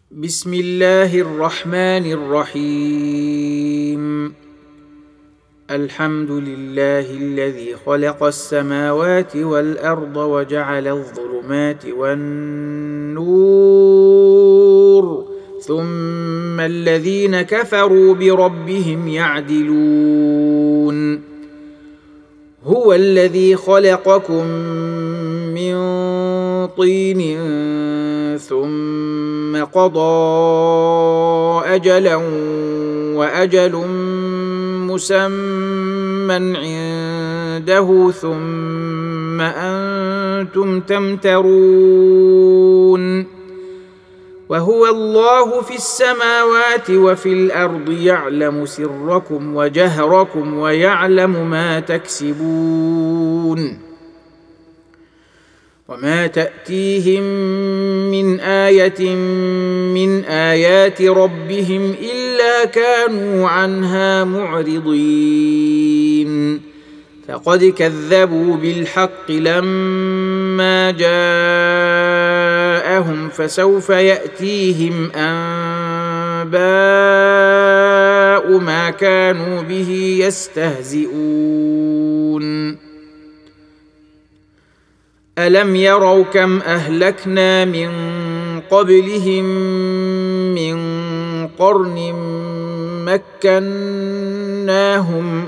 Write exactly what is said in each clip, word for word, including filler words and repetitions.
بسم الله الرحمن الرحيم. الحمد لله الذي خلق السماوات والأرض وجعل الظلمات والنور ثم الذين كفروا بربهم يعدلون. هو الذي خلقكم من طين ثم قضى أجلا وأجل مسمى عنده ثم أنتم تمترون. وهو الله في السماوات وفي الأرض يعلم سركم وجهركم ويعلم ما تكسبون. وما تأتيهم من آية من آيات ربهم إلا كانوا عنها معرضين. فقد كذبوا بالحق لما جاءهم فسوف يأتيهم أنباء ما كانوا به يستهزئون. ألم يروا كم أهلكنا من قبلهم من قرن مكناهم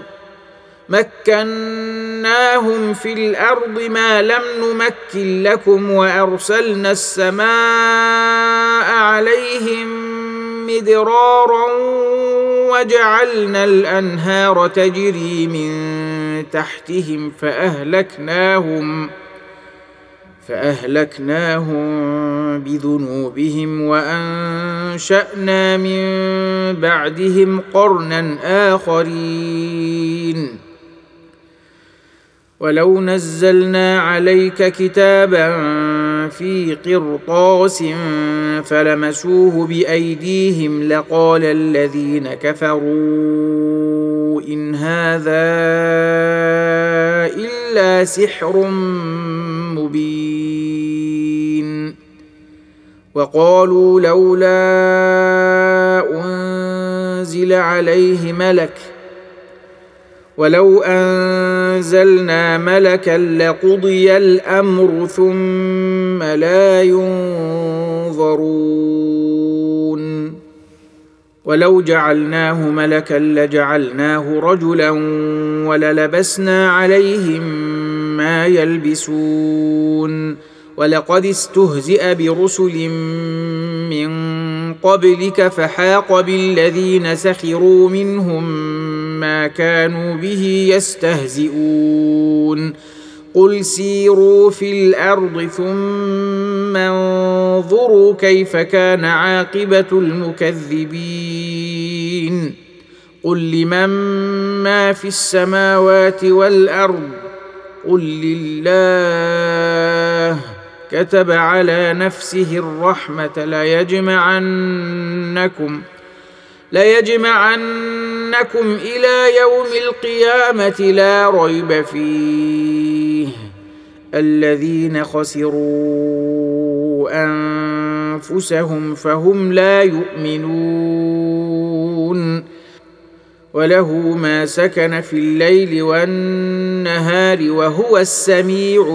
مكناهم في الأرض ما لم نمكن لكم وأرسلنا السماء عليهم مدرارا وجعلنا الأنهار تجري من تحتهم فأهلكناهم فأهلكناهم بذنوبهم وأنشأنا من بعدهم قرنا آخرين. ولو نزلنا عليك كتابا في قرطاس فلمسوه بأيديهم لقال الذين كفروا إن هذا إلا سحر مبين. وقالوا لولا أنزل عليه ملك ولو أنزلنا ملكا لقضي الأمر ثم لا ينظرون. ولو جعلناه ملكا لجعلناه رجلا وللبسنا عليهم ما يلبسون. ولقد استهزئ برسل من قبلك فحاق بالذين سخروا منهم ما كانوا به يستهزئون. قل سيروا في الأرض ثم انظروا كيف كان عاقبة المكذبين. قل لمن ما في السماوات والأرض قل لله كتب على نفسه الرحمة ليجمعنكم ليجمعنكم إلى يوم القيامة لا ريب فيه. الذين خسروا أنفسهم فهم لا يؤمنون. وله ما سكن في الليل والنهار وهو السميع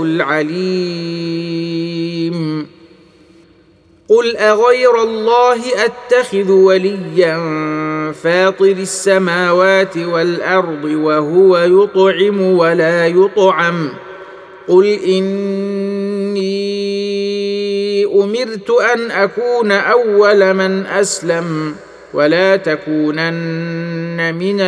العليم. قل أغير الله أتخذ وليا فاطر السماوات والأرض وهو يطعم ولا يطعم. قل إني أمرت أن أكون أول من أسلم ولا تكونن من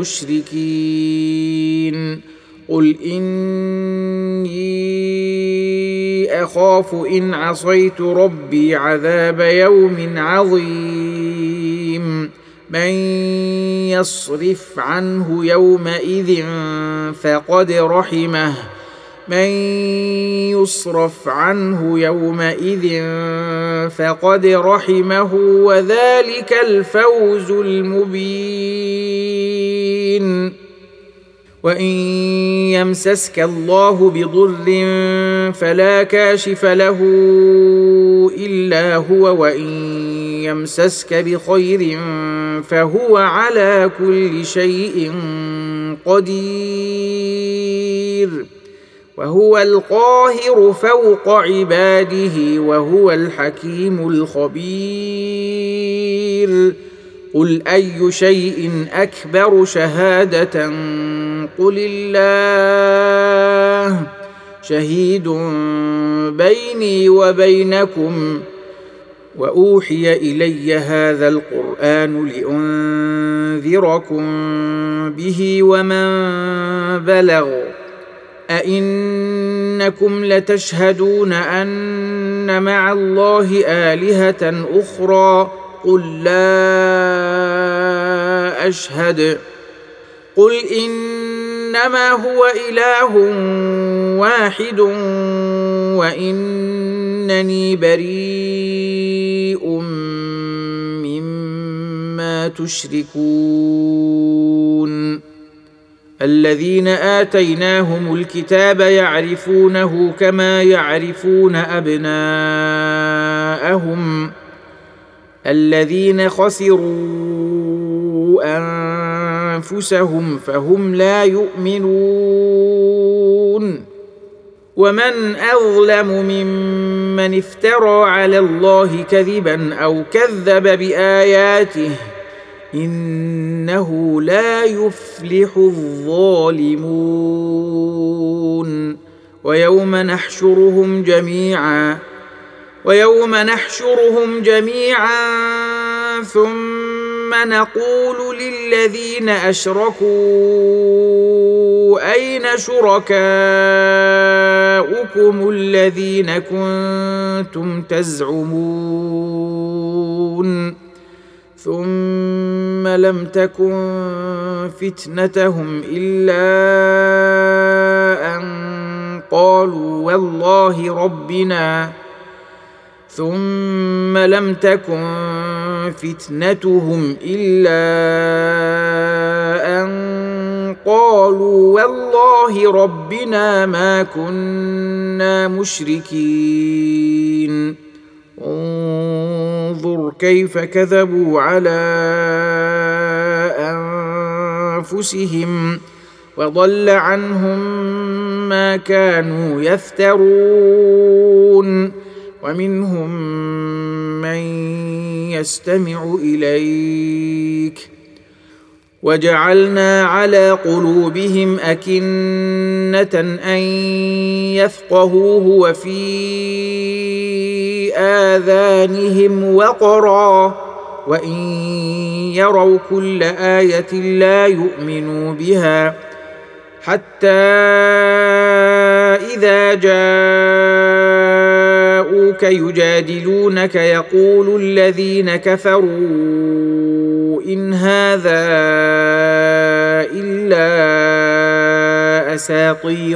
المشركين. قل إني أخاف إن عصيت ربي عذاب يوم عظيم. من يصرف عنه يومئذ فقد رحمه من يصرف عنه يومئذ فقد رحمه وذلك الفوز المبين. وإن يمسسك الله بضر فلا كاشف له إلا هو وإن يمسسك بخير فهو على كل شيء قدير وهو القاهر فوق عباده وهو الحكيم الخبير قل أي شيء أكبر شهادة قل الله شهيد بيني وبينكم وأوحي إلي هذا القرآن لأنذركم به ومن بلغ أئنكم لتشهدون أن مع الله آلهة أخرى قل لا أشهد قل إنما هو إله واحد وإنني بريء مما تشركون الذين آتيناهم الكتاب يعرفونه كما يعرفون أبناءهم الذين خسروا أنفسهم فهم لا يؤمنون ومن أظلم ممن افترى على الله كذبا أو كذب بآياته إنه لا يفلح الظالمون ويوم نحشرهم جميعا ويوم نحشرهم جميعا ثم نقول للذين أشركوا أين شركاؤكم الذين كنتم تزعمون ثم لم تكن فتنتهم إلا أن قالوا والله ربنا ثم لم تكن فتنتهم إلا أن قالوا والله ربنا ما كنا مشركين انظر كيف كذبوا على أنفسهم وضل عنهم ما كانوا يفترون ومنهم من يستمع إليك وجعلنا على قلوبهم أكنة أن يفقهوه وفي آذانهم وقرا وإن يروا كل آية لا يؤمنوا بها حتى إذا جاءوك يجادلونك يقول الذين كفروا إن هذا إلا أساطير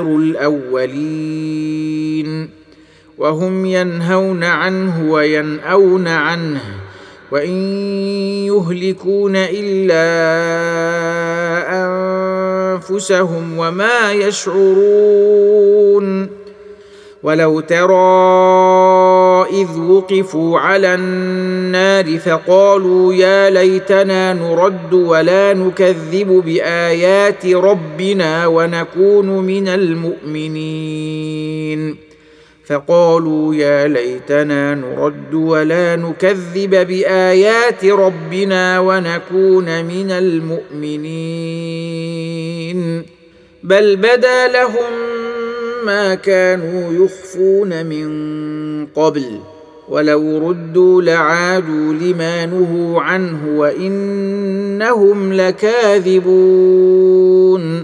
الأولين وهم ينهون عنه وينأون عنه وإن يهلكون إلا أنفسهم وما يشعرون ولو ترى إذ وقفوا على النار فقالوا يا ليتنا نرد ولا نكذب بآيات ربنا ونكون من المؤمنين فقالوا يا ليتنا نرد ولا نكذب بآيات ربنا ونكون من المؤمنين بل بدا لهم ما كانوا يخفون من قبل ولو ردوا لعادوا لما نهوا عنه وإنهم لكاذبون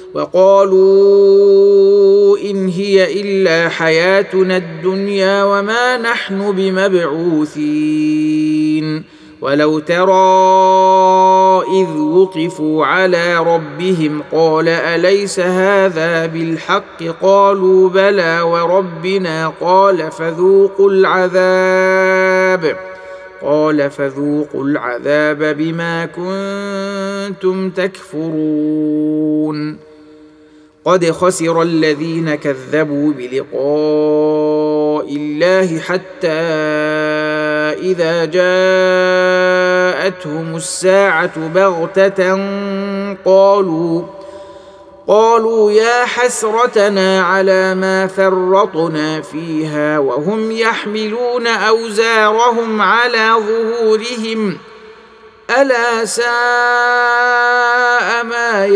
وقالوا إن هي إلا حياتنا الدنيا وما نحن بمبعوثين ولو ترى إذ وقفوا على ربهم قال أليس هذا بالحق قالوا بلى وربنا قال فذوقوا العذاب قال فذوقوا العذاب بما كنتم تكفرون قد خسر الذين كذبوا بلقاء الله حتى إذا جاءتهم الساعة بغتة قالوا قالوا يا حسرتنا على ما فرطنا فيها وهم يحملون أوزارهم على ظهورهم ألا ساء ما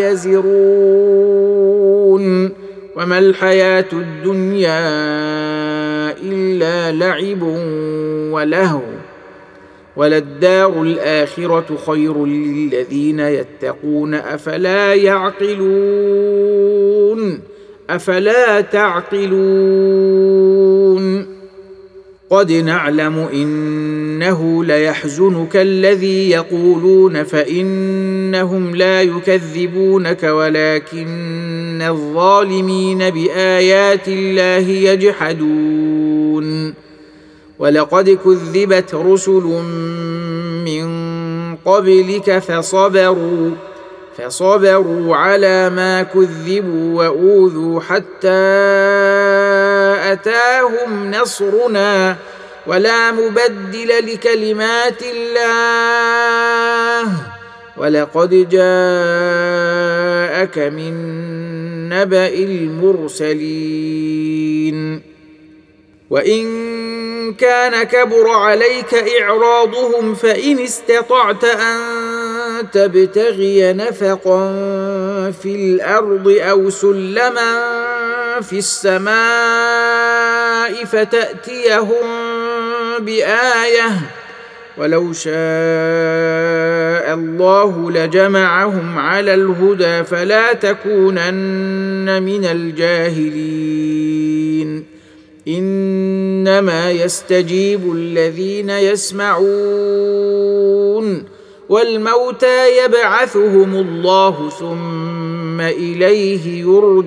يزرون وما الحياة الدنيا إلا لعب ولهو وللدار الآخرة خير للذين يتقون أفلا يعقلون أفلا تعقلون قد نعلم إنه ليحزنك الذي يقولون فإنهم لا يكذبونك ولكن الظالمين بآيات الله يجحدون ولقد كذبت رسل من قبلك فصبروا فصبروا على ما كذبوا وأوذوا حتى أتاهم نصرنا ولا مبدل لكلمات الله ولقد جاءك من نبأ المرسلين وإن كان كبر عليك إعراضهم فإن استطعت أن تبتغي نفقا في الأرض أو سلما في السماء فتأتيهم بآية ولو شاء الله لجمعهم على الهدى فلا تكونن من الجاهلين إنما يستجيب الذين يسمعون والموتى يبعثهم الله ثم إليه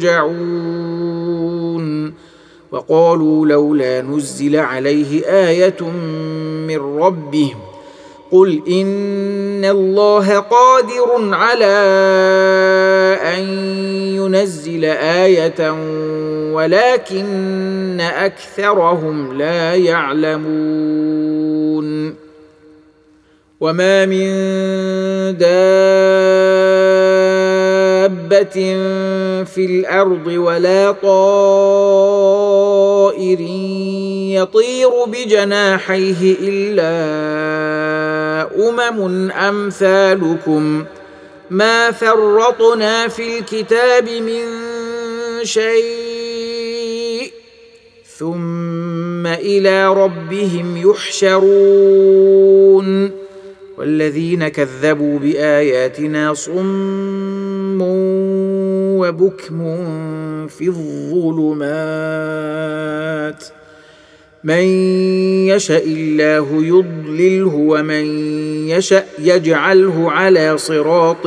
يرجعون وقالوا لولا نزل عليه آية من ربه قل إن الله قادر على أن ينزل آية ولكن أكثرهم لا يعلمون وما من دابة في الأرض ولا طائر يطير بجناحيه إلا أمم أمثالكم ما فرطنا في الكتاب من شيء ثم إلى ربهم يحشرون والذين كذبوا بآياتنا صم وبكم في الظلمات من يشاء الله يضلله ومن يشاء يجعله على صراط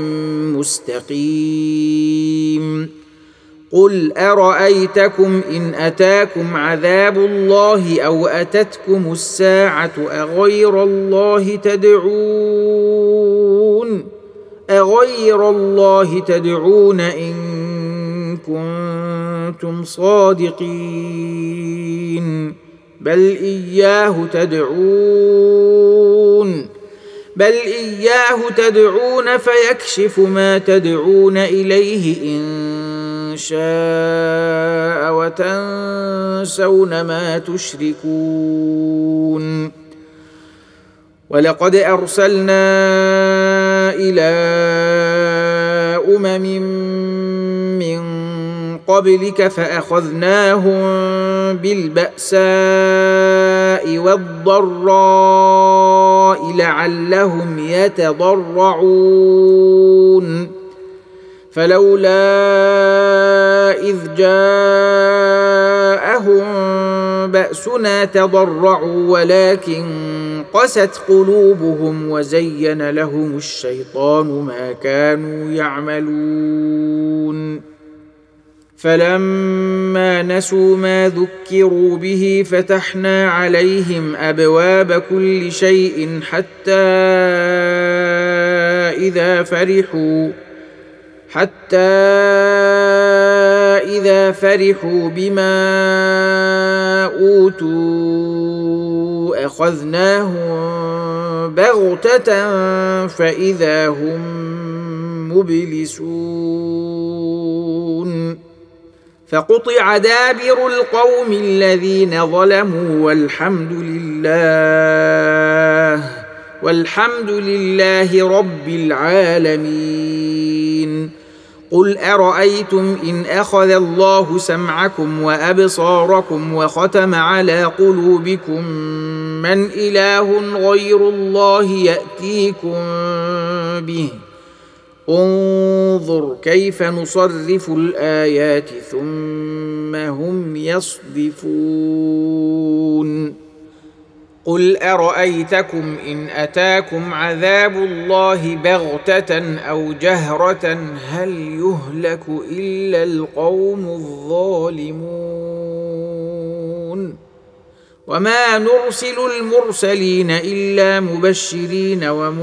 مستقيم قل أرأيتكم إن أتاكم عذاب الله أو أتتكم الساعة أغير الله تدعون أغير الله تدعون إن كنتم صادقين بل إياه تدعون بل إياه تدعون فيكشف ما تدعون إليه إن شاء وتنسون ما تشركون ولقد أرسلنا إلى أمم من قبلك فأخذناهم بالبأساء والضراء لعلهم يتضرعون فلولا إذ جاءهم بأسنا تضرعوا ولكن قست قلوبهم وزين لهم الشيطان ما كانوا يعملون فلما نسوا ما ذكروا به فتحنا عليهم أبواب كل شيء حتى إذا فرحوا حتى إذا فرحوا بما أوتوا أخذناهم بغتة فإذا هم مبلسون فقطع دابر القوم الذين ظلموا والحمد لله والحمد لله رب العالمين. قل أرأيتم إن أخذ الله سمعكم وأبصاركم وختم على قلوبكم من إله غير الله يأتيكم به انظر كيف نصرف الآيات ثم هم يصدفون. قل أرأيتكم إن أتاكم عذاب الله بغتة أو جهرة هل يهلك إلا القوم الظالمون وما نرسل المرسلين إلا مبشرين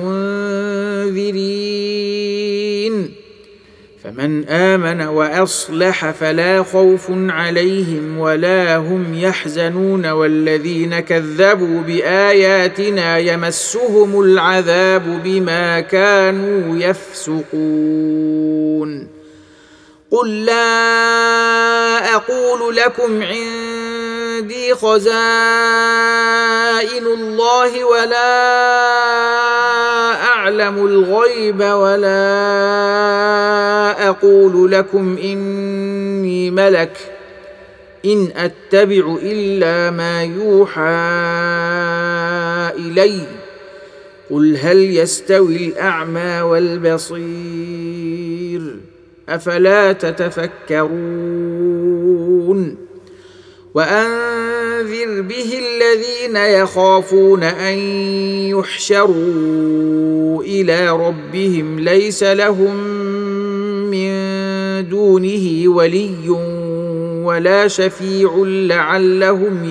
ومنذرين فمن آمن وأصلح فلا خوف عليهم ولا هم يحزنون والذين كذبوا بآياتنا يمسهم العذاب بما كانوا يفسقون. قل لا أقول لكم عندي خزائن الله ولا أعلم الغيب ولا أقول لكم إني ملك إن أتبع إلا ما يوحى إلي قل هل يستوي الأعمى والبصير أفلا تتفكرون. وأنذر به الذين يخافون أن يحشروا إلى ربهم ليس لهم من دونه ولي ولا شفيع لعلهم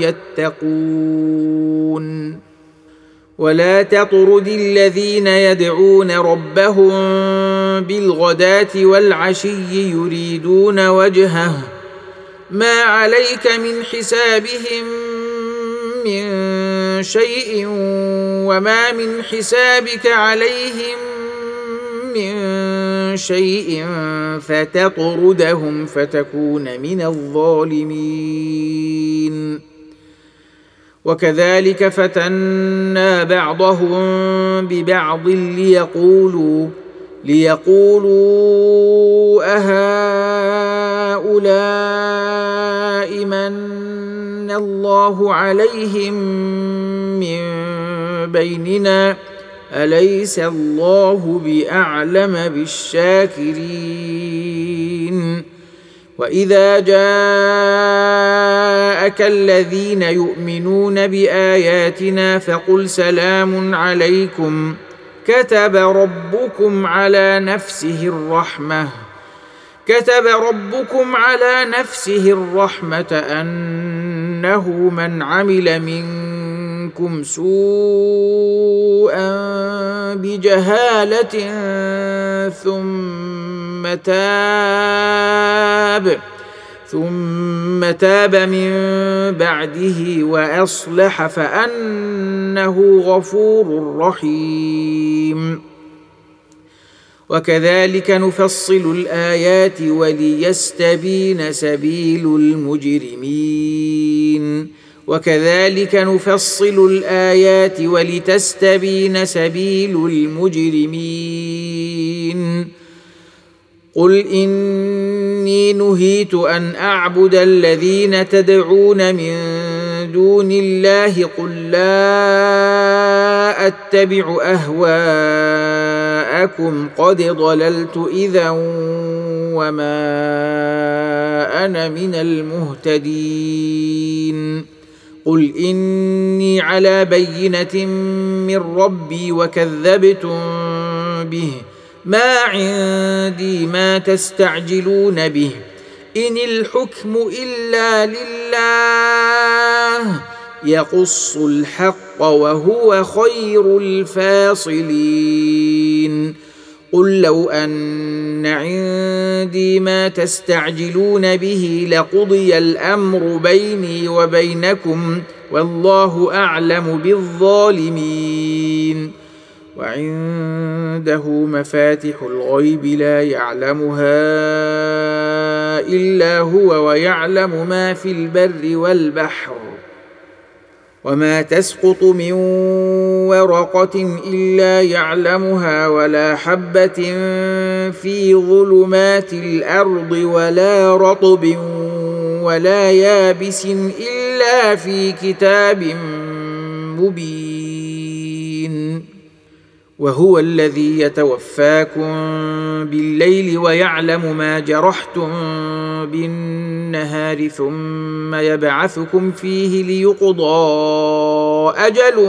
يتقون. ولا تطرد الذين يدعون ربهم بالغداة والعشي يريدون وجهه ما عليك من حسابهم من شيء وما من حسابك عليهم من شيء فتطردهم فتكون من الظالمين. وكذلك فتنا بعضهم ببعض ليقولوا ليقولوا أهؤلاء من الله عليهم من بيننا أليس الله بأعلم بالشاكرين. وإذا جاءك الذين يؤمنون بآياتنا فقل سلام عليكم كتب ربكم على نفسه الرحمة كتب ربكم على نفسه الرحمة أنه من عمل منكم سوءا بجهالة ثم تاب ثم تاب من بعده وأصلح فأنه غفور رحيم. وكذلك نفصل الآيات وليستبين سبيل المجرمين وكذلك نفصل الآيات ولتستبين سبيل المجرمين. قل إني نهيت أن أعبد الذين تدعون من دون الله قل لا أتبع أهواءكم قد ضللت إذا وما أنا من المهتدين. قل إني على بينة من ربي وكذبتم به ما عندي ما تستعجلون به إن الحكم إلا لله يقص الحق وهو خير الفاصلين. قل لو أن عندي ما تستعجلون به لقضي الأمر بيني وبينكم والله أعلم بالظالمين. وعنده مفاتح الغيب لا يعلمها إلا هو ويعلم ما في البر والبحر وما تسقط من ورقة إلا يعلمها ولا حبة في ظلمات الأرض ولا رطب ولا يابس إلا في كتاب مبين. وهو الذي يتوفاكم بالليل ويعلم ما جرحتم بالنهار ثم يبعثكم فيه ليقضى أجل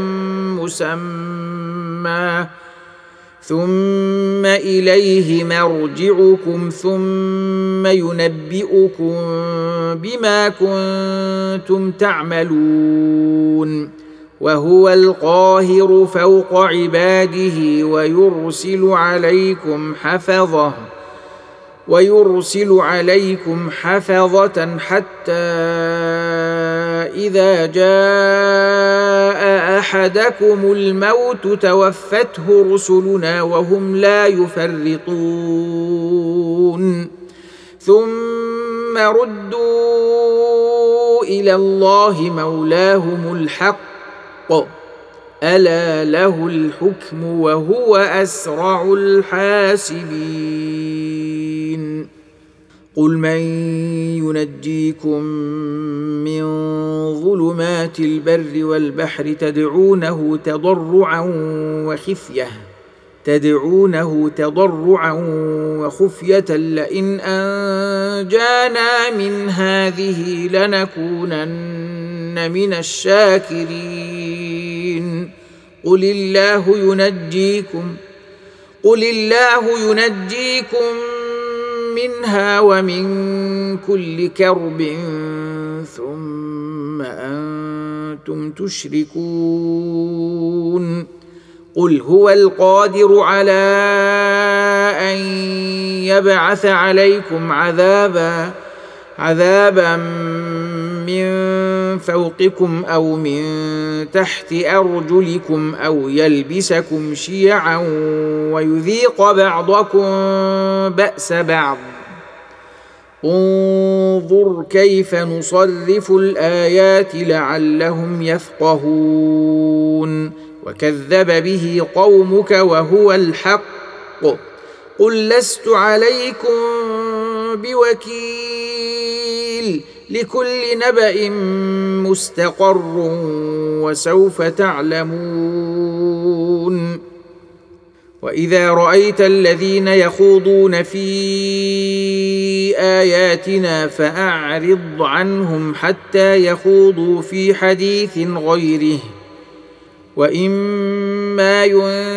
مسمى ثم إليه مرجعكم ثم ينبئكم بما كنتم تعملون. وهو القاهر فوق عباده ويرسل عليكم حفظة ويرسل عليكم حفظة حتى إذا جاء أحدكم الموت توفته رسلنا وهم لا يفرطون ثم ردوا إلى الله مولاهم الحق ألا له الحكم وهو أسرع الحاسبين. قل من ينجيكم من ظلمات البر والبحر تدعونه تضرعا وخفية تدعونه تضرعا وخفية لئن أنجانا من هذه لنكونن من الشاكرين. قل الله ينجيكم قل الله ينجيكم منها ومن كل كرب ثم أنتم تشركون. قل هو القادر على أن يبعث عليكم عذابا عذابا من فوقكم أو من تحت أرجلكم أو يلبسكم شيعا ويذيق بعضكم بأس بعض. انظر كيف نصرف الآيات لعلهم يفقهون. وكذب به قومك وهو الحق. قل لست عليكم بوكيل لكل نبأ مستقر وسوف تعلمون. وإذا رأيت الذين يخوضون في آياتنا فأعرض عنهم حتى يخوضوا في حديث غيره وإما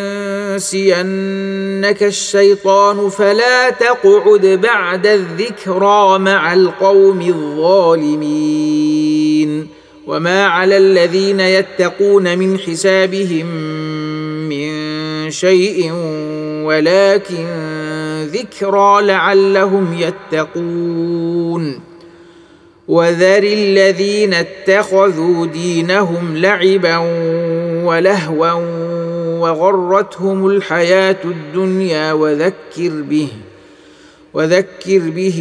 ينسينك الشيطان فلا تقعد بعد الذكرى مع القوم الظالمين. وما على الذين يتقون من حسابهم من شيء ولكن ذكرى لعلهم يتقون. وذر الذين اتخذوا دينهم لعبا ولهوا وغرتهم الحياة الدنيا وذكر به وذكر به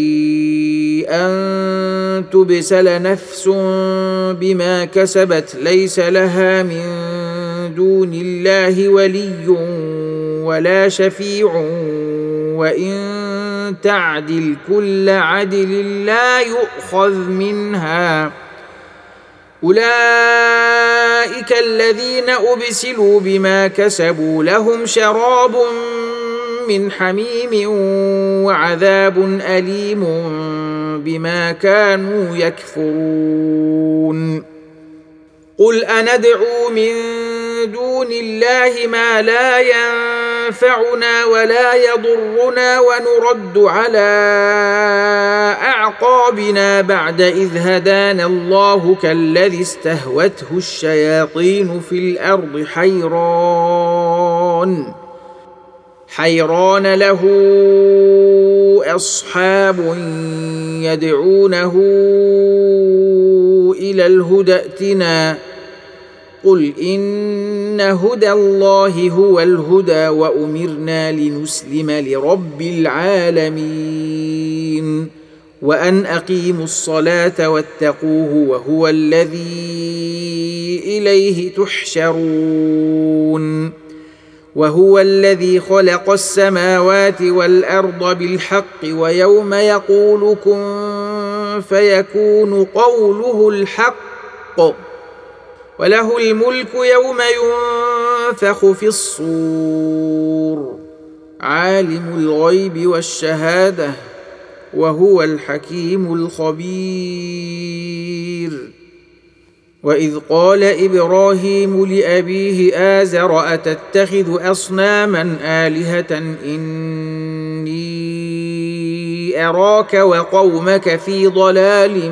أن تبسل نفس بما كسبت ليس لها من دون الله ولي ولا شفيع وإن تعدل كل عدل لا يؤخذ منها. أولئك الذين أبسلوا بما كسبوا لهم شراب من حميم وعذاب أليم بما كانوا يكفرون. قل أندعو من دون الله ما لا ينفعنا ولا يضرنا ونرد على أعقابنا بعد إذ هدانا الله كالذي استهوته الشياطين في الأرض حيران حيران له أصحاب يدعونه إلى الهدى ائتنا قل إن هدى الله هو الهدى وأمرنا لنسلم لرب العالمين وأن أقيموا الصلاة واتقوه وهو الذي إليه تحشرون وهو الذي خلق السماوات والأرض بالحق ويوم يقول كن فيكون قوله الحق وله الملك يوم ينفخ في الصور عالم الغيب والشهادة وهو الحكيم الخبير وإذ قال إبراهيم لأبيه آزر أتتخذ أصناما آلهة إني أراك وقومك في ضلال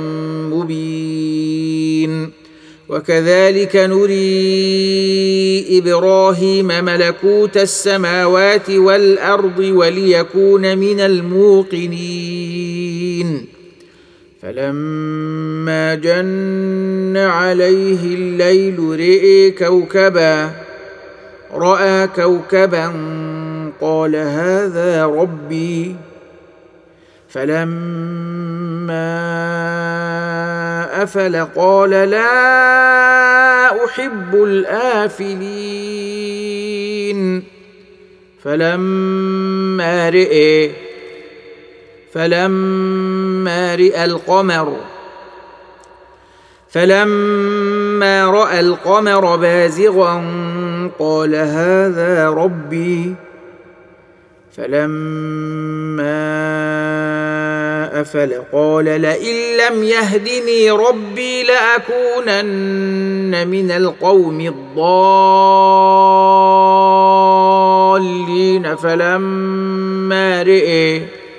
مبين وكذلك نري إبراهيم ملكوت السماوات والأرض وليكون من الموقنين فلما جن عليه الليل رئي كوكبا رأى كوكبا قال هذا ربي فلما أفل قال لا أحب الآفلين فلما رئي فلما رئ القمر فلما رأى القمر بازغا قال هذا ربي فلما أفل قال لئن لم يهدني ربي لأكونن من القوم الضالين فلما رئ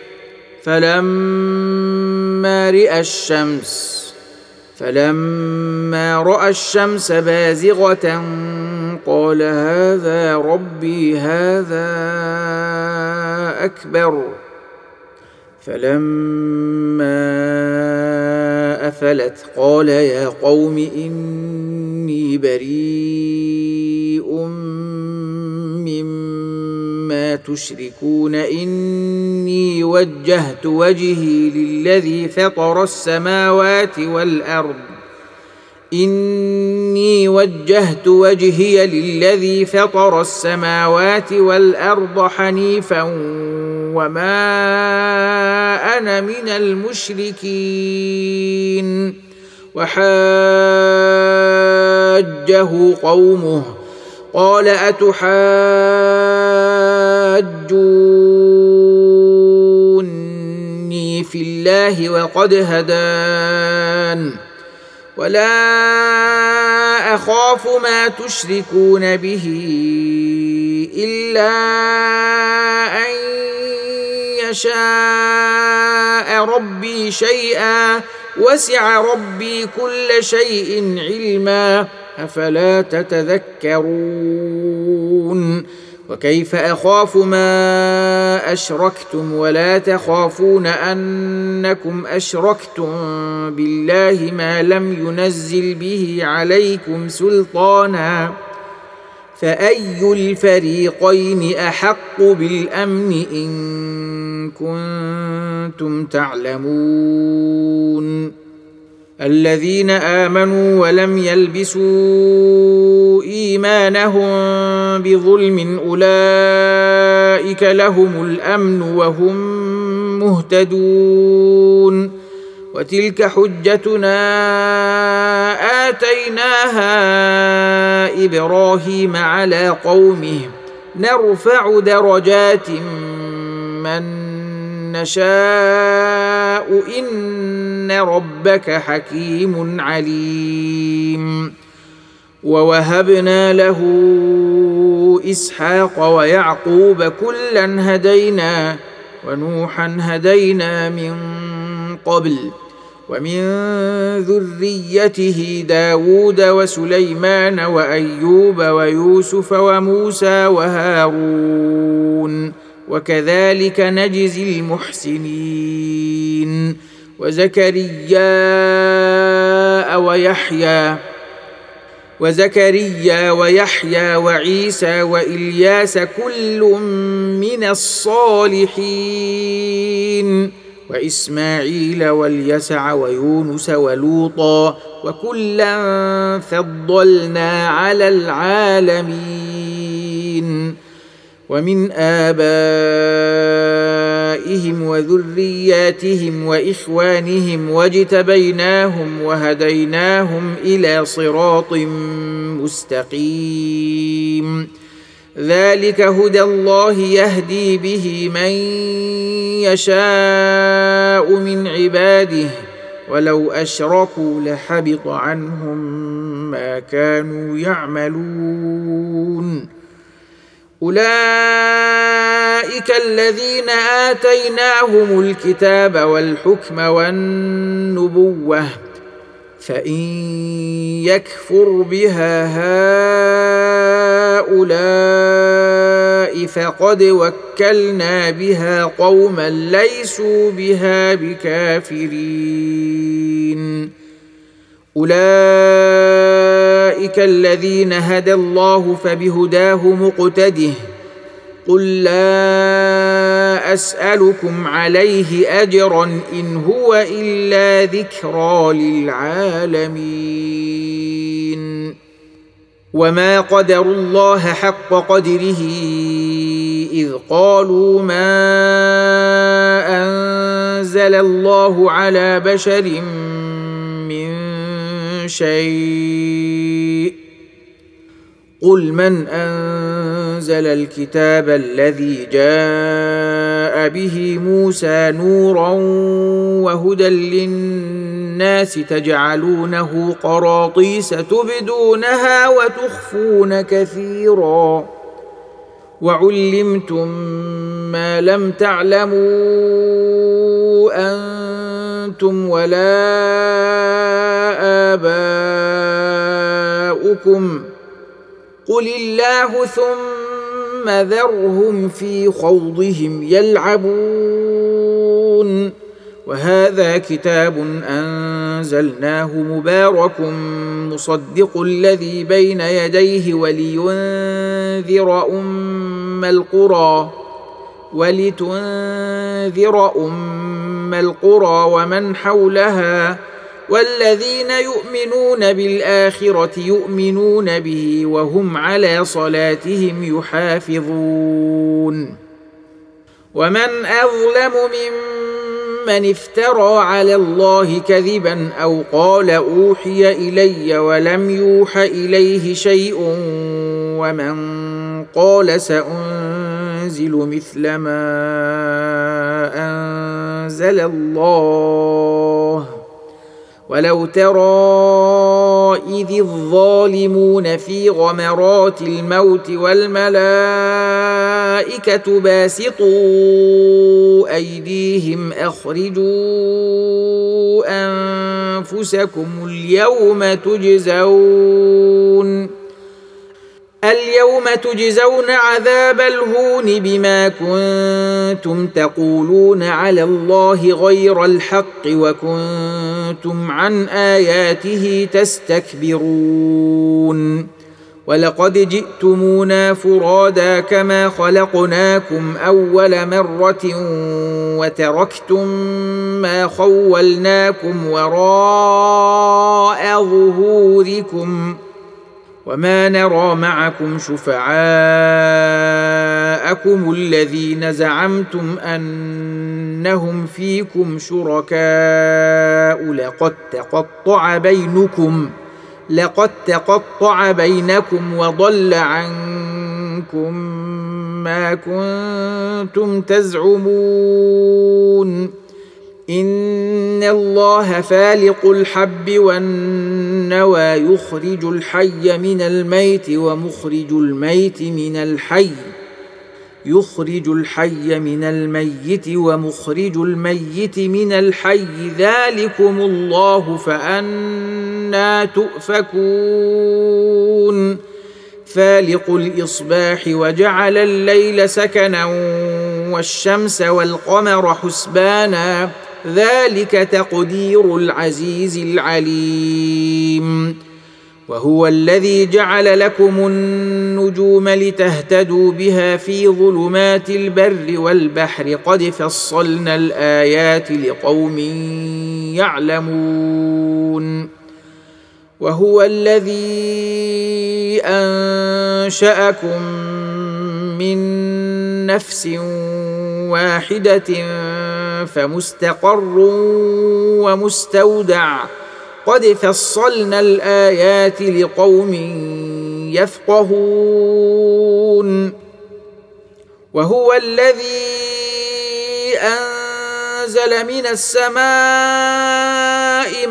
فلما رئ الشمس فلما رأى الشمس بازغة قال هذا ربي هذا أكبر فلما أفلت قال يا قوم إني بريء مما تشركون إني وجهت وجهي للذي فطر السماوات والأرض إني وجهت وجهي للذي فطر السماوات والأرض حنيفا وما أنا من المشركين وحاجه قومه قال أتحاجوني في الله وقد هدان ولا أخاف ما تشركون به إلا أن يشاء ربي شيئا وسع ربي كل شيء علما أفلا تتذكرون وكيف أخاف ما أشركتم ولا تخافون أنكم أشركتم بالله ما لم ينزل به عليكم سلطانا فأي الفريقين أحق بالأمن إن كنتم تعلمون الذين آمنوا ولم يلبسوا إيمانهم بظلم أولئك لهم الأمن وهم مهتدون وتلك حجتنا آتيناها إبراهيم على قومه نرفع درجات من نشاء إن ربك حكيم عليم ووهبنا له إسحاق ويعقوب كلا هدينا ونوحا هدينا من قبل ومن ذريته داود وسليمان وأيوب ويوسف وموسى وهارون وكذلك نجزي المحسنين وزكريا ويحيى وزكريا ويحيى وعيسى وإلياس كل من الصالحين وإسماعيل واليسع ويونس ولوطا وكلا فضلنا على العالمين ومن آبائهم وذرياتهم وإخوانهم واجتبيناهم وهديناهم إلى صراط مستقيم ذلك هدى الله يهدي به من يشاء من عباده ولو أشركوا لحبط عنهم ما كانوا يعملون أولئك الذين آتيناهم الكتاب والحكم والنبوة فإن يكفر بها هؤلاء فقد وكلنا بها قوما ليسوا بها بكافرين أولئك الذين هدى الله فبهداه مقتده قل لا أسألكم عليه أجرا إن هو إلا ذكرى للعالمين وما قدروا الله حق قدره إذ قالوا ما أنزل الله على بشر من شيء قل من أنزل الكتاب الذي جاء به موسى نورا وهدى للناس تجعلونه قراطيس تبدونها وتخفون كثيرا وعلمتم ما لم تعلموا أنتم ولا آباؤكم قل الله ثم ذرهم في خوضهم يلعبون وهذا كتاب أنزلناه مبارك مصدق الذي بين يديه ولينذر أم القرى ولتنذر أم القرى ومن حولها والذين يؤمنون بالآخرة يؤمنون به وهم على صلاتهم يحافظون ومن أظلم ممن افترى على الله كذبا أو قال أوحي إلي ولم يوح إليه شيء ومن قال سأنزل مثل ما أنزل الله ولو ترى إذ الظالمون في غمرات الموت والملائكة باسطوا أيديهم أخرجوا أنفسكم اليوم تجزون اليوم تجزون عذاب الهون بما كنتم تقولون على الله غير الحق وكنتم عن آياته تستكبرون ولقد جئتمونا فرادا كما خلقناكم أول مرة وتركتم ما خولناكم وراء ظهوركم وما نرى معكم شفعاءكم الذين زعمتم أنهم فيكم شركاء لقد تقطع بينكم لقد تقطع بينكم وضل عنكم ما كنتم تزعمون إن الله فالق الحب والنوى يخرج الحي من الميت ومخرج الميت من الحي يخرج الحي من الميت ومخرج الميت من الحي ذلكم الله فأنى تؤفكون فالق الإصباح وجعل الليل سكنا والشمس والقمر حسبانا ذلك تقدير العزيز العليم. وهو الذي جعل لكم النجوم لتهتدوا بها في ظلمات البر والبحر قد فصلنا الآيات لقوم يعلمون. وهو الذي أنشأكم من نفس واحدة فمستقر ومستودع قد فصلنا الآيات لقوم يفقهون. وهو الذي أنزل من السماء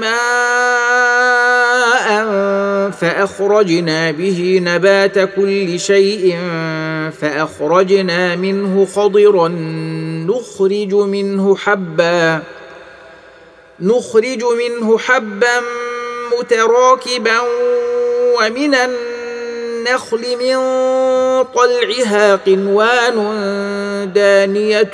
ماء فأخرجنا به نبات كل شيء فأخرجنا منه خضرا نخرج منه حبا نخرج منه حبا متراكبا ومن النخل من طلعها قنوان دانية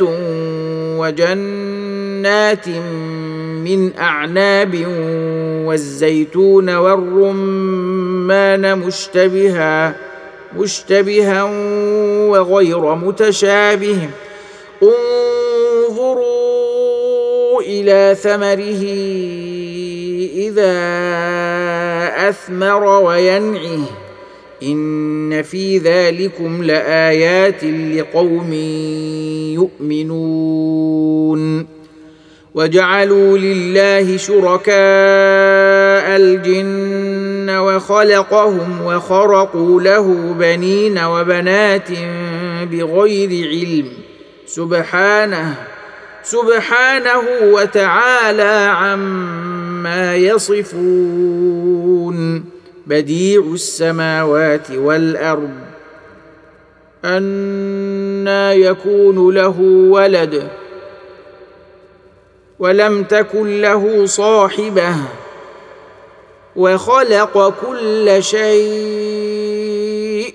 وجنات من أعناب والزيتون والرمان مشتبها مشتبها وغير متشابه انظروا إلى ثمره إذا أثمر وينعه إن في ذلكم لآيات لقوم يؤمنون. وجعلوا لله شركاء الجن وخلقهم وخرقوا له بنين وبنات بغير علم سبحانه سبحانه وتعالى عما يصفون. بديع السماوات والأرض أنى يكون له ولد ولم تكن له صاحبة وخلق كل شيء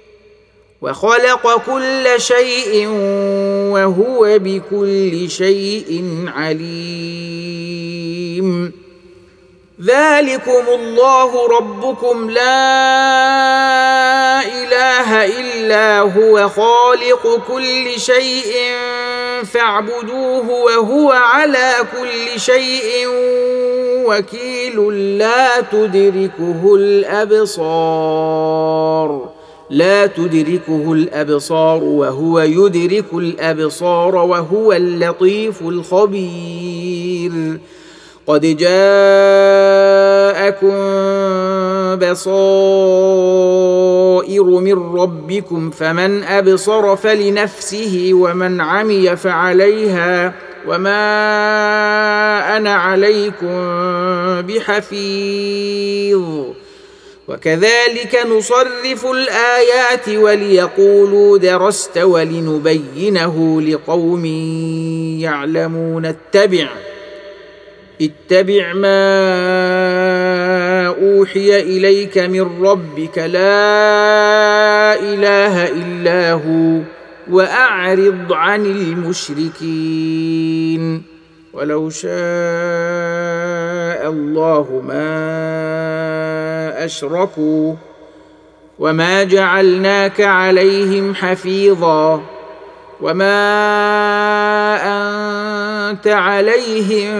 وخلق كل شيء وهو بكل شيء عليم. ذلكم الله ربكم لا إله إلا هو خالق كل شيء فاعبدوه وهو على كل شيء وكيل لا تدركه الأبصار لا تدركه الأبصار وهو يدرك الأبصار وهو اللطيف الخبير. قد جاءكم بصائر من ربكم فمن أبصر فلنفسه ومن عمي فعليها وما أنا عليكم بحفيظ. وكذلك نصرف الآيات وليقولوا درست ولنبينه لقوم يعلمون. اتبع اتبع ما أوحي إليك من ربك لا إله إلا هو وأعرض عن المشركين. ولو شاء الله ما أشركوا وما جعلناك عليهم حفيظا وما أنت عليهم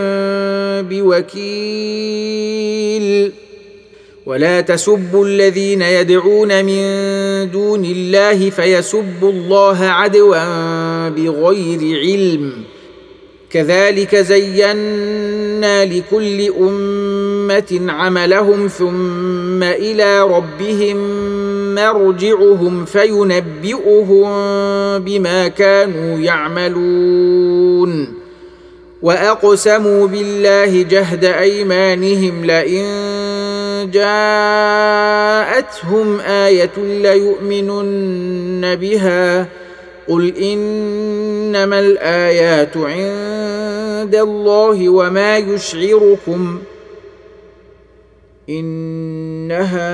بوكيل. ولا تسبوا الذين يدعون من دون الله فيسبوا الله عدوا بغير علم كذلك زينا لكل أمة عملهم ثم إلى ربهم مرجعهم فينبئهم بما كانوا يعملون. وأقسموا بالله جهد أيمانهم لئن جاءتهم آية ليؤمنن بها قل إنما الآيات عند الله وما يشعركم إنها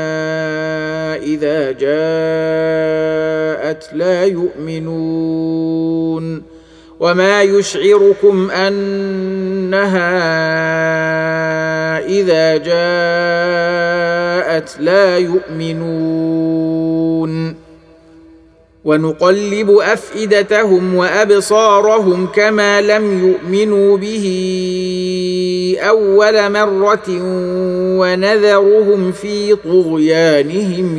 إذا جاءت لا يؤمنون. وما يشعركم أنها إذا جاءت لا يؤمنون ونقلب أفئدتهم وأبصارهم كما لم يؤمنوا به أول مرة ونذرهم في طغيانهم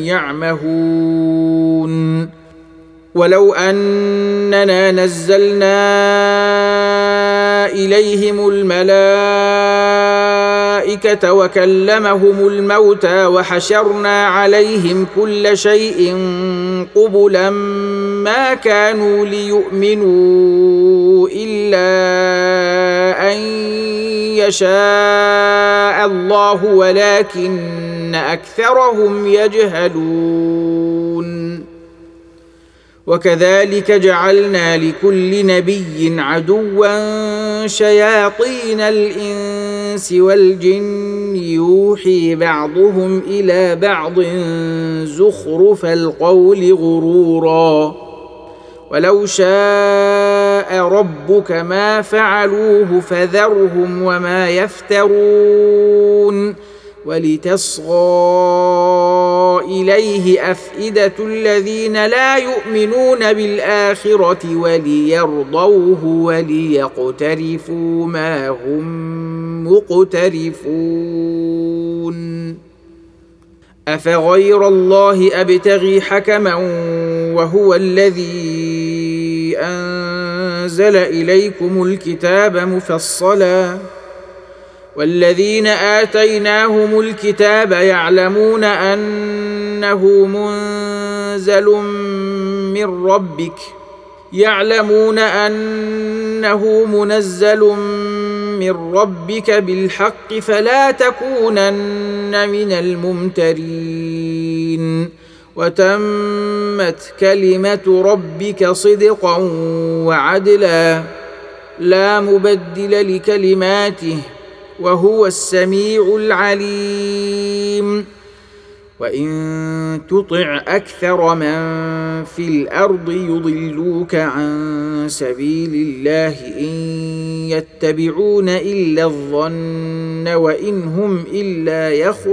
يعمهون ولو أننا نزلنا إليهم الملائكة وكلمهم الموتى وحشرنا عليهم كل شيء قبلا ما كانوا ليؤمنوا إلا أن يشاء الله ولكن أكثرهم يجهلون وكذلك جعلنا لكل نبي عدوا شياطين الإنس والجن يوحي بعضهم إلى بعض زخرف القول غرورا ولو شاء ربك ما فعلوه فذرهم وما يفترون ولتصغى إليه أفئدة الذين لا يؤمنون بالآخرة وليرضوه وليقترفوا ما هم مقترفون أفغير الله أبتغي حكما وهو الذي أنزل إليكم الكتاب مفصلا والذين آتيناهم الكتاب يعلمون أنه منزل من ربك يعلمون أنه منزل من ربك بالحق فلا تكونن من الممترين وتمت كلمة ربك صدقا وعدلا لا مبدل لكلماته وهو السميع العليم وإن تطع أكثر من في الأرض يضلوك عن سبيل الله إن يتبعون إلا الظن وإن هم إلا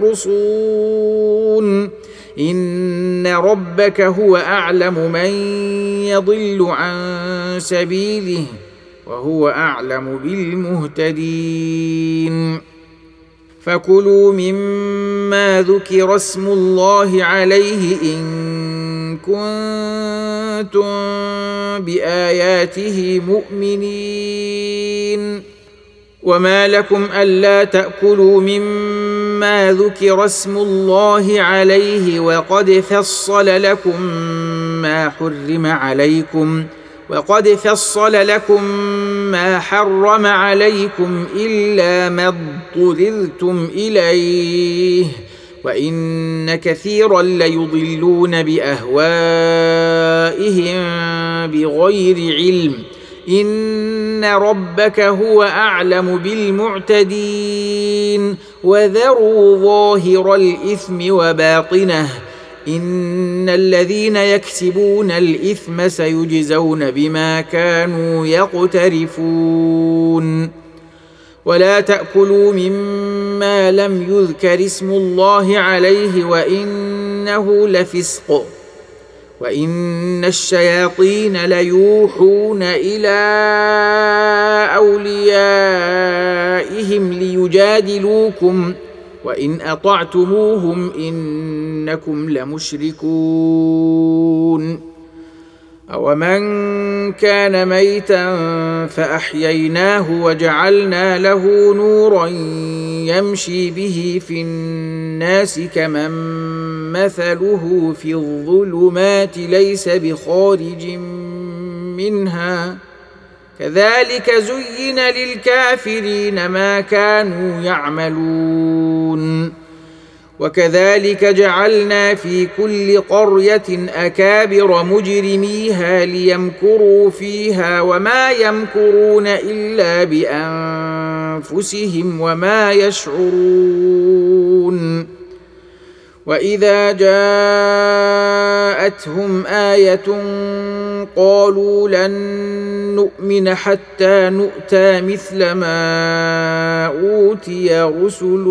يخرصون إن ربك هو أعلم من يضل عن سبيله وهو أعلم بالمهتدين فكلوا مما ذكر اسم الله عليه إن كنتم بآياته مؤمنين وما لكم ألا تأكلوا مما ذكر اسم الله عليه وقد فصل لكم ما حرم عليكم وقد فصل لكم ما حرم عليكم إلا ما اضطررتم إليه وإن كثيرا ليضلون بأهوائهم بغير علم إن ربك هو أعلم بالمعتدين وذروا ظاهر الإثم وباطنه إن الذين يكسبون الإثم سيجزون بما كانوا يقترفون ولا تأكلوا مما لم يذكر اسم الله عليه وإنه لفسق وإن الشياطين ليوحون إلى أوليائهم ليجادلوكم وإن أطعتموهم إنكم لمشركون أومن كان ميتا فأحييناه وجعلنا له نورا يمشي به في الناس كمن مثله في الظلمات ليس بخارج منها كذلك زين للكافرين ما كانوا يعملون وكذلك جعلنا في كل قرية أكابر مجرميها ليمكروا فيها وما يمكرون إلا بأنفسهم وما يشعرون وإذا جاءتهم جاءتهم آية قالوا لن نؤمن حتى نؤتى مثل ما أوتي رسل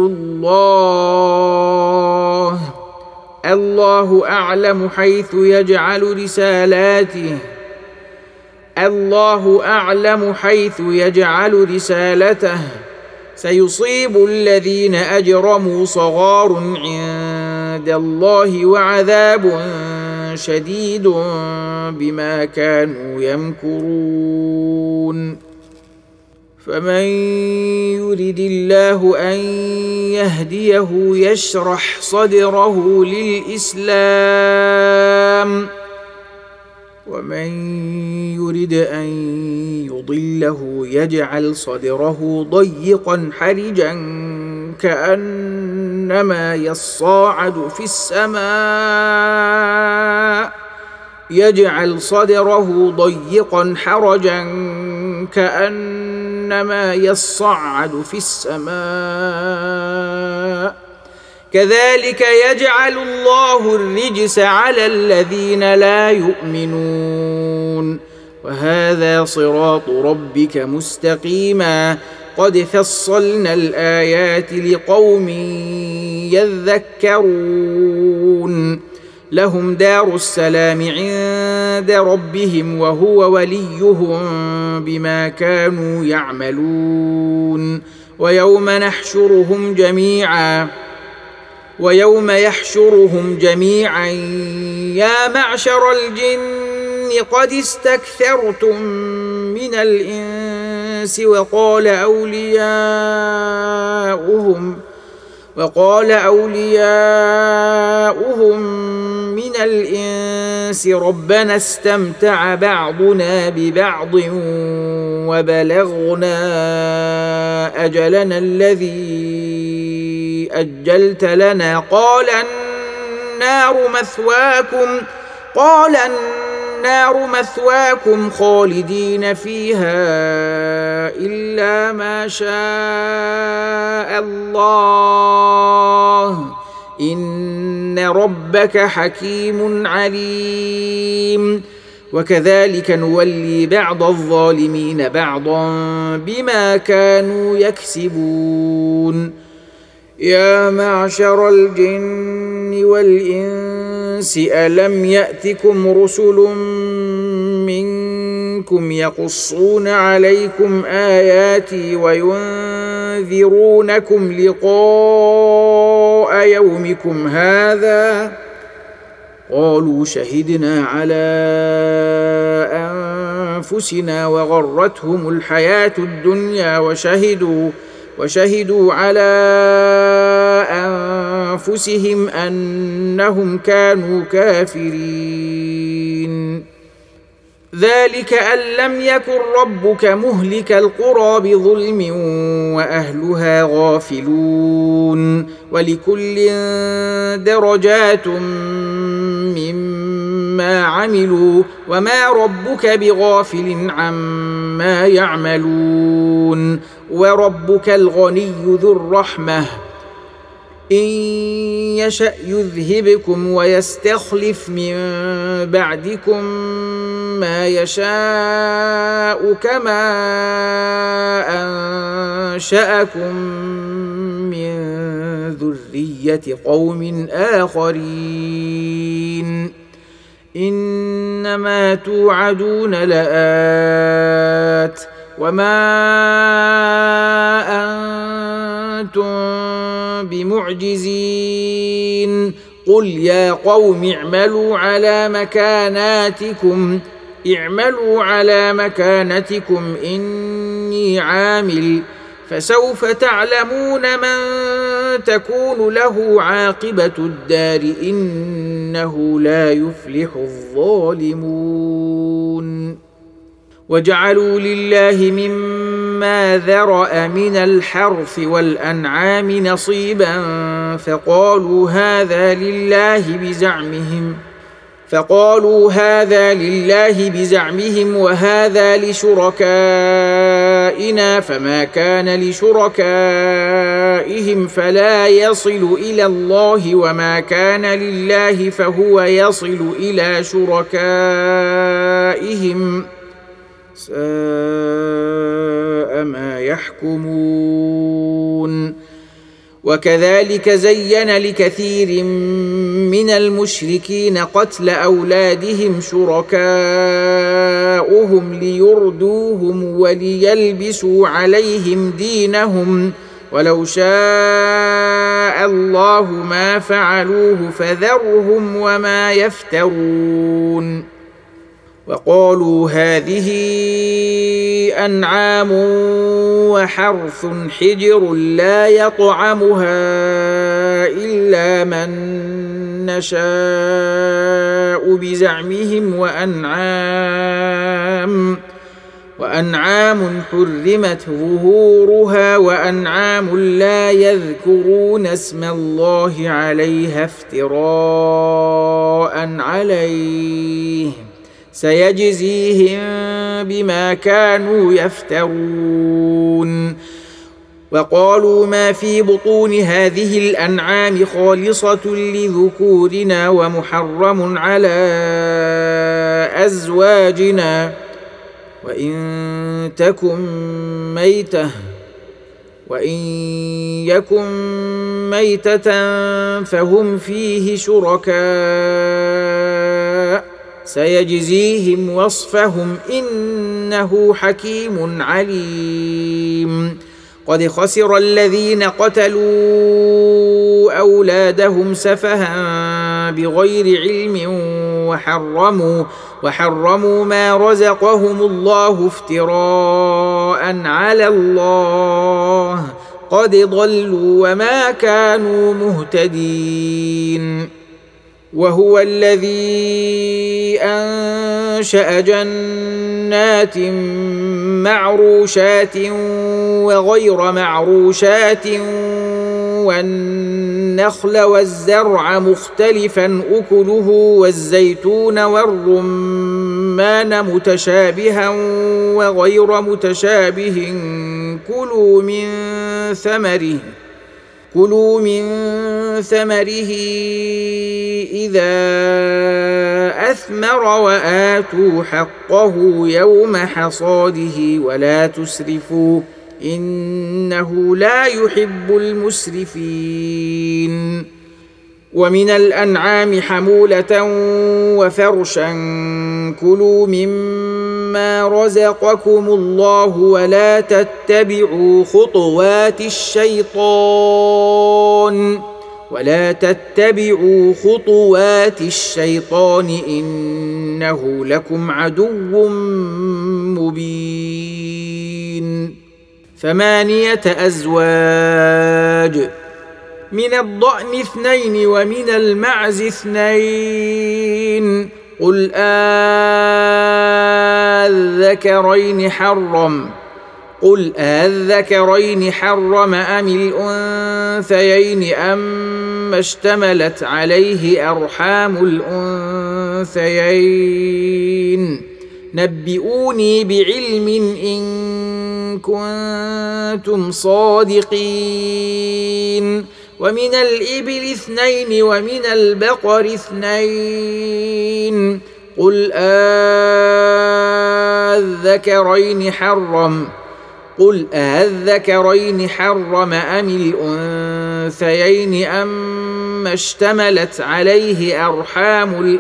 الله الله أعلم حيث يجعل رسالاته الله أعلم حيث يجعل رسالته سيصيب الذين أجرموا صغار عند الله وعذاب شديد بما كانوا يمكرون فمن يرد الله أن يهديه يشرح صدره للإسلام ومن يرد أن يضله يجعل صدره ضيقا حرجا كأنما يصاعد في السماء يجعل صدره ضيقا حرجا كأنما يصعد في السماء كذلك يجعل الله الرجس على الذين لا يؤمنون وهذا صراط ربك مستقيما قد فصلنا الآيات لقوم يذكرون لهم دار السلام عند ربهم وهو وليهم بما كانوا يعملون ويوم نحشرهم جميعا ويوم يحشرهم جميعا يا معشر الجن قد استكثرتم من الإنس وقال أولياؤهم وقال أولياؤهم من الإنس ربنا استمتع بعضنا ببعض وبلغنا أجلنا الذي أجلت لنا قال النار مثواكم قال النار مثواكم خالدين فيها إلا ما شاء الله إن ربك حكيم عليم وكذلك نولي بعض الظالمين بعضا بما كانوا يكسبون يا معشر الجن والإنس ألم يأتكم رسل منكم يقصون عليكم آياتي وينذرونكم لقاء يومكم هذا قالوا شهدنا على أنفسنا وغرتهم الحياة الدنيا وشهدوا وشهدوا على أنفسهم أنهم كانوا كافرين ذلك أن لم يكن ربك مهلك القرى بظلم وأهلها غافلون ولكل درجات مما عملوا وما ربك بغافل عما يعملون وربك الغني ذو الرحمة إن يشأ يذهبكم ويستخلف من بعدكم ما يشاء كما أنشأكم من ذرية قوم آخرين إنما توعدون لآت وما أنتم بمعجزين قل يا قوم اعملوا على مكاناتكم اعملوا على مكانتكم إني عامل فسوف تعلمون من تكون له عاقبة الدار إنه لا يفلح الظالمون وجعلوا لله مما ذرأ من الحرث والأنعام نصيبا فقالوا هذا لله بزعمهم فقالوا هذا لله بزعمهم وهذا لشركائهم شركائنا فما كان لشركائهم فلا يصل إلى الله وما كان لله فهو يصل إلى شركائهم ساء ما يحكمون. وكذلك زين لكثير من المشركين قتل أولادهم شركاؤهم ليردوهم وليلبسوا عليهم دينهم ولو شاء الله ما فعلوه فذرهم وما يفترون. وقالوا هذه أنعام وحرث حجر لا يطعمها إلا من نشاء بزعمهم وأنعام وأنعام حرمت ظهورها وأنعام لا يذكرون اسم الله عليها افتراء عليه سيجزيهم بما كانوا يفترون. وقالوا ما في بطون هذه الأنعام خالصة لذكورنا ومحرم على أزواجنا وإن تكن ميتة وإن يكن ميتة فهم فيه شركاء سيجزيهم وصفهم إنه حكيم عليم. قد خسر الذين قتلوا أولادهم سفها بغير علم وحرموا وحرموا ما رزقهم الله افتراء على الله قد ضلوا وما كانوا مهتدين. وهو الذي أنشأ جنات معروشات وغير معروشات والنخل والزرع مختلفا أكله والزيتون والرمان متشابها وغير متشابه كلوا من ثمره كلوا من ثمره إذا أثمر وآتوا حقه يوم حصاده ولا تسرفوا إنه لا يحب المسرفين. ومن الأنعام حمولة وفرشا كلوا مما رزقكم الله ولا تتبعوا خطوات الشيطان ولا تتبعوا خطوات الشيطان إنه لكم عدو مبين. ثمانية أزواج من الضأن اثنين ومن المعز اثنين قل آذكرين حرم قل آذكرين حرم أم الأنثيين أم اشتملت عليه أرحام الأنثيين نبئوني بعلم إن كنتم صادقين. ومن الإبل اثنين ومن البقر اثنين قل آذكرين حرم قل آذكرين حرم أم الأنثيين أم اشتملت عليه أرحام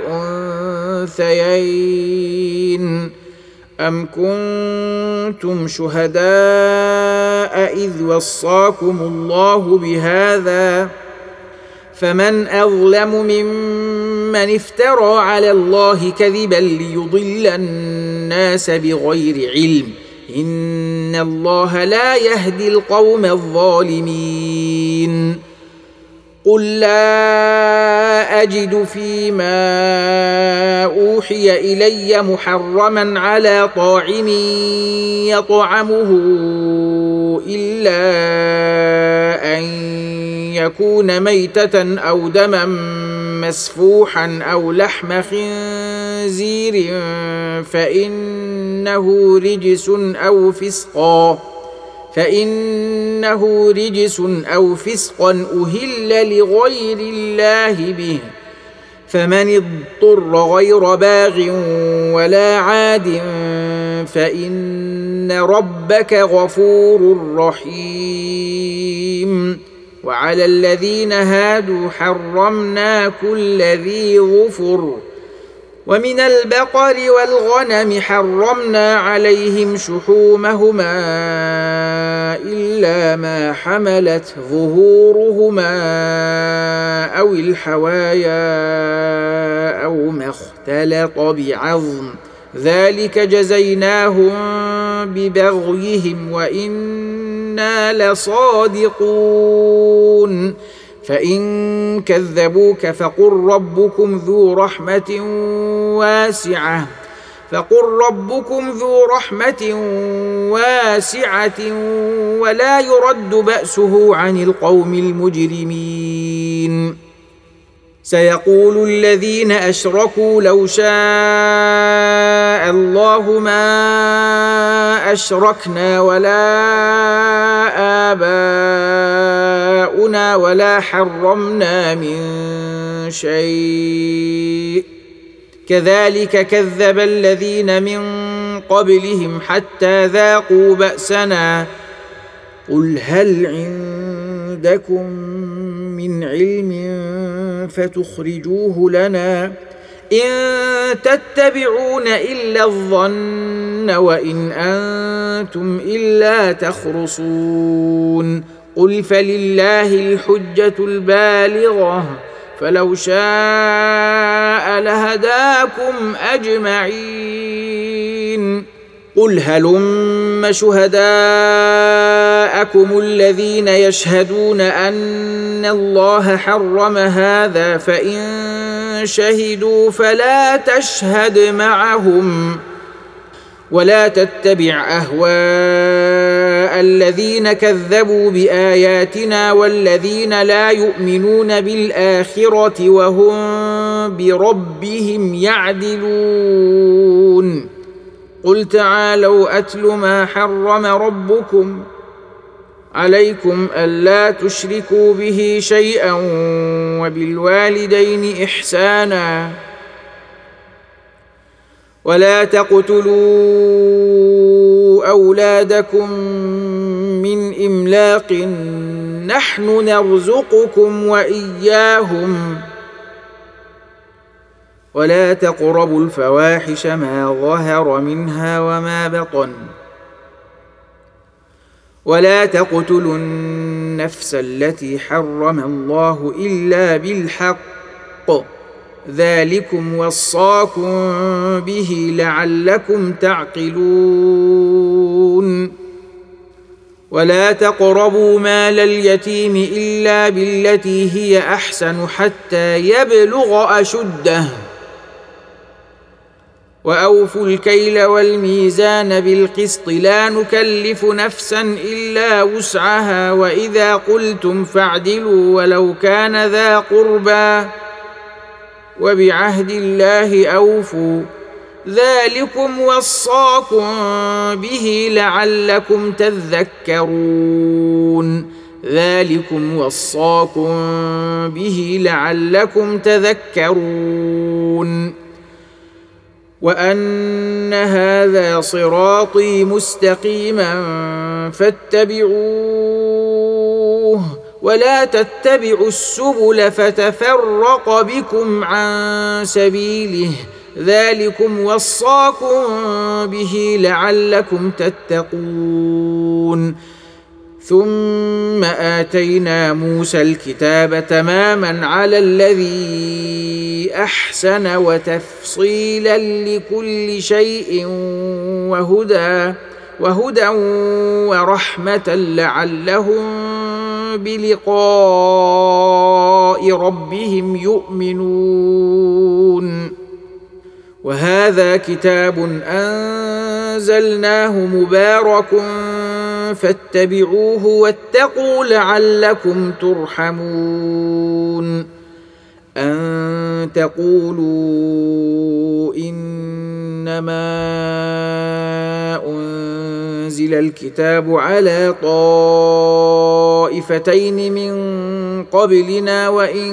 الأنثيين أم كنتم شهداء إذ وصاكم الله بهذا فمن أظلم ممن افترى على الله كذبا ليضل الناس بغير علم إن الله لا يهدي القوم الظالمين. قل لا أجد فيما أوحي إلي محرما على طاعم يطعمه إلا أن يكون ميتة أو دما مسفوحا أو لحم خنزير فإنه رجس أو فسقا فإنه رجس أو فسقا أهل لغير الله به فمن اضطر غير باغ ولا عاد فإن ربك غفور رحيم. وعلى الذين هادوا حرمنا كل ذي ظفر ومن البقر والغنم حرمنا عليهم شحومهما إلا ما حملت ظهورهما أو الحوايا أو ما اختلط بعظم ذلك جزيناهم ببغيهم وإنا لصادقون. فإن كذبوك فقل ربكم ذو رحمة واسعة فقل ربكم ذو رحمة واسعة ولا يرد بأسه عن القوم المجرمين. سيقول الذين أشركوا لو شاء الله ما أشركنا ولا آباؤنا ولا حرمنا من شيء كذلك كذب الذين من قبلهم حتى ذاقوا بأسنا قل هل عندكم من علم فتخرجوه لنا إن تتبعون إلا الظن وإن أنتم إلا تخرصون قل فلله الحجة البالغة فلو شاء لهداكم أجمعين. قل هلم شهداءكم الذين يشهدون أن الله حرم هذا فإن شهدوا فلا تشهد معهم ولا تتبع أهواء الذين كذبوا بآياتنا والذين لا يؤمنون بالآخرة وهم بربهم يعدلون. قل تعالوا أتل ما حرم ربكم عليكم ألا تشركوا به شيئا وبالوالدين إحسانا ولا تقتلوا أولادكم من إملاق نحن نرزقكم وإياهم ولا تقربوا الفواحش ما ظهر منها وما بطن ولا تقتلوا النفس التي حرم الله إلا بالحق ذلكم وصاكم به لعلكم تعقلون. ولا تقربوا مال اليتيم إلا بالتي هي أحسن حتى يبلغ أشده وأوفوا الكيل والميزان بالقسط لا نكلف نفسا إلا وسعها وإذا قلتم فاعدلوا ولو كان ذا قربى وبعهد الله أوفوا ذلكم وصاكم به لعلكم تذكرون ذلكم وصاكم به لعلكم تذكرون. وأن هذا صراطي مستقيما فاتبعوه ولا تتبعوا السبل فتفرق بكم عن سبيله ذلكم وصاكم به لعلكم تتقون. ثم آتينا موسى الكتاب تماما على الذي أحسن وتفصيلا لكل شيء وهدى وهدى ورحمة لعلهم بلقاء ربهم يؤمنون. وهذا كتاب أنزلناه مبارك فاتبعوه واتقوا لعلكم ترحمون. أن تقولوا إنما أنزل الكتاب على طائفتين من قبلنا وإن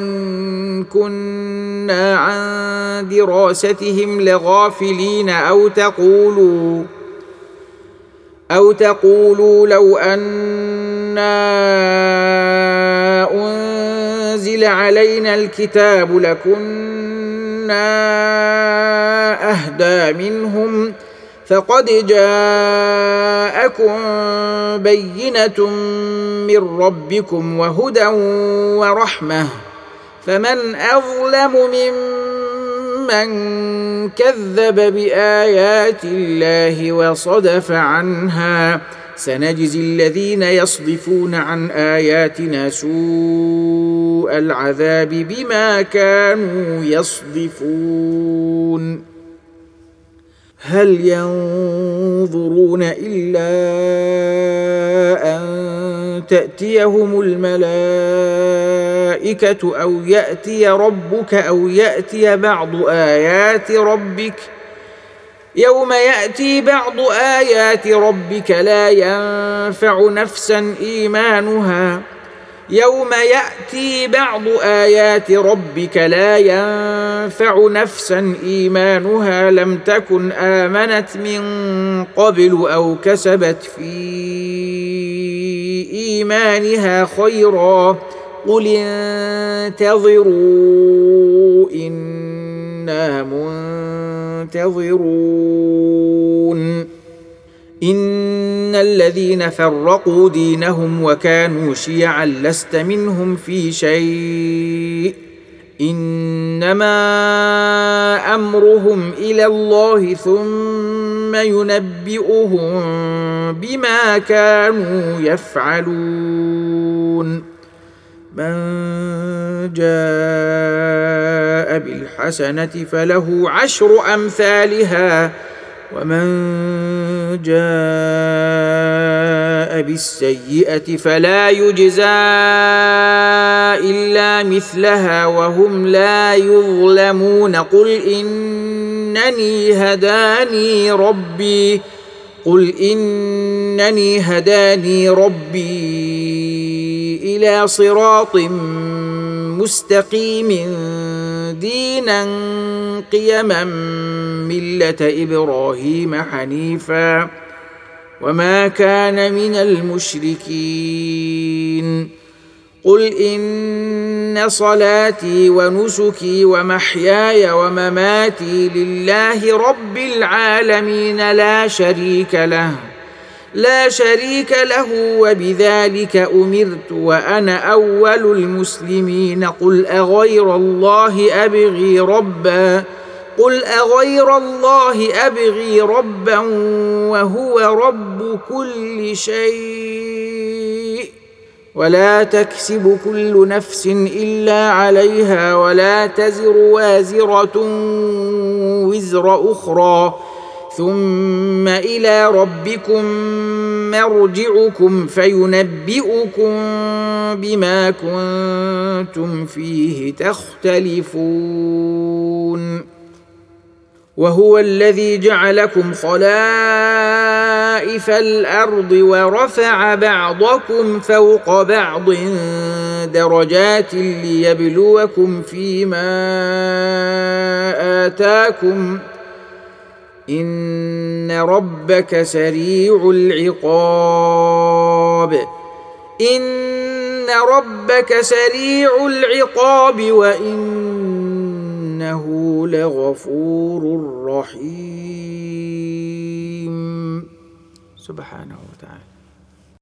كنا عن دراستهم لغافلين أو تقولوا أو تقولوا لو أنا أنزل علينا الكتاب لكنا أهدى منهم فقد جاءكم بينة من ربكم وهدى ورحمة فمن أظلم ممن كذب بآيات الله وصدف عنها سنجزي الذين يصدفون عن آياتنا سوء العذاب بما كانوا يصدفون هل ينظرون إلا أن تأتيهم الملائكة أو يأتي ربك أو يأتي بعض آيات ربك يوم يأتي بعض آيات ربك لا ينفع نفسا إيمانها يوم يأتي بعض آيات ربك لا ينفع نفسا إيمانها لم تكن آمنت من قبل أو كسبت في إيمانها خيرا قل انتظروا إنا منتظرون إن الذين فرقوا دينهم وكانوا شيعا لست منهم في شيء إنما أمرهم إلى الله ثم ينبئهم بما كانوا يفعلون من جاء بالحسنة فله عشر أمثالها ومن جاء بالسيئة فلا يجزى إلا مثلها وهم لا يظلمون قل إنني هداني ربي قل إنني هداني ربي إلى صراط مستقيم دينا قيما ملة إبراهيم حنيفا وما كان من المشركين قل إن صلاتي ونسكي ومحياي ومماتي لله رب العالمين لا شريك له لا شريك له وبذلك أمرت وأنا أول المسلمين قل أغير الله أبغي ربا قل أغير الله أبغي ربا وهو رب كل شيء ولا تكسب كل نفس إلا عليها ولا تزر وازرة وزر أخرى ثم إلى ربكم مرجعكم فينبئكم بما كنتم فيه تختلفون وهو الذي جعلكم خلائف الأرض ورفع بعضكم فوق بعض درجات ليبلوكم فيما آتاكم إن ربك سريع العقاب إن ربك سريع العقاب وإنه لغفور رحيم سبحانه وتعالى.